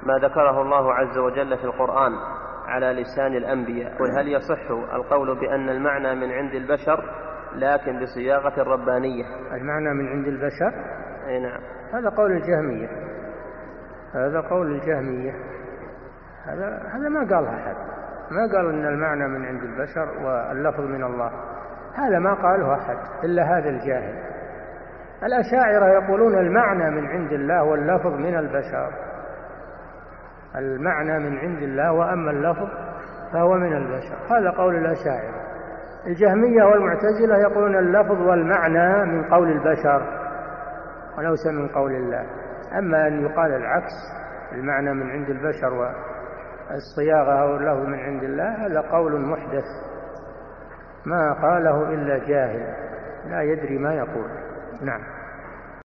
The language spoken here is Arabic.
ما ذكره الله عز وجل في القرآن على لسان الأنبياء، وهل يصح القول بأن المعنى من عند البشر لكن بصياغة ربانية؟ المعنى من عند البشر؟ أي نعم. هذا قول الجهمية، هذا ما قالها أحد، ما قال إن المعنى من عند البشر واللفظ من الله، هذا ما قاله أحد إلا هذا الجاهل. الأشاعرة يقولون المعنى من عند الله واللفظ من البشر، المعنى من عند الله وأما اللفظ فهو من البشر، هذا قول الأشاعرة. الجهمية والمعتزلة يقولون اللفظ والمعنى من قول البشر وليس من قول الله. أما أن يقال العكس، المعنى من عند البشر والصياغة أو اللفظ من عند الله، هذا قول محدث ما قاله إلا جاهل لا يدري ما يقول. نعم.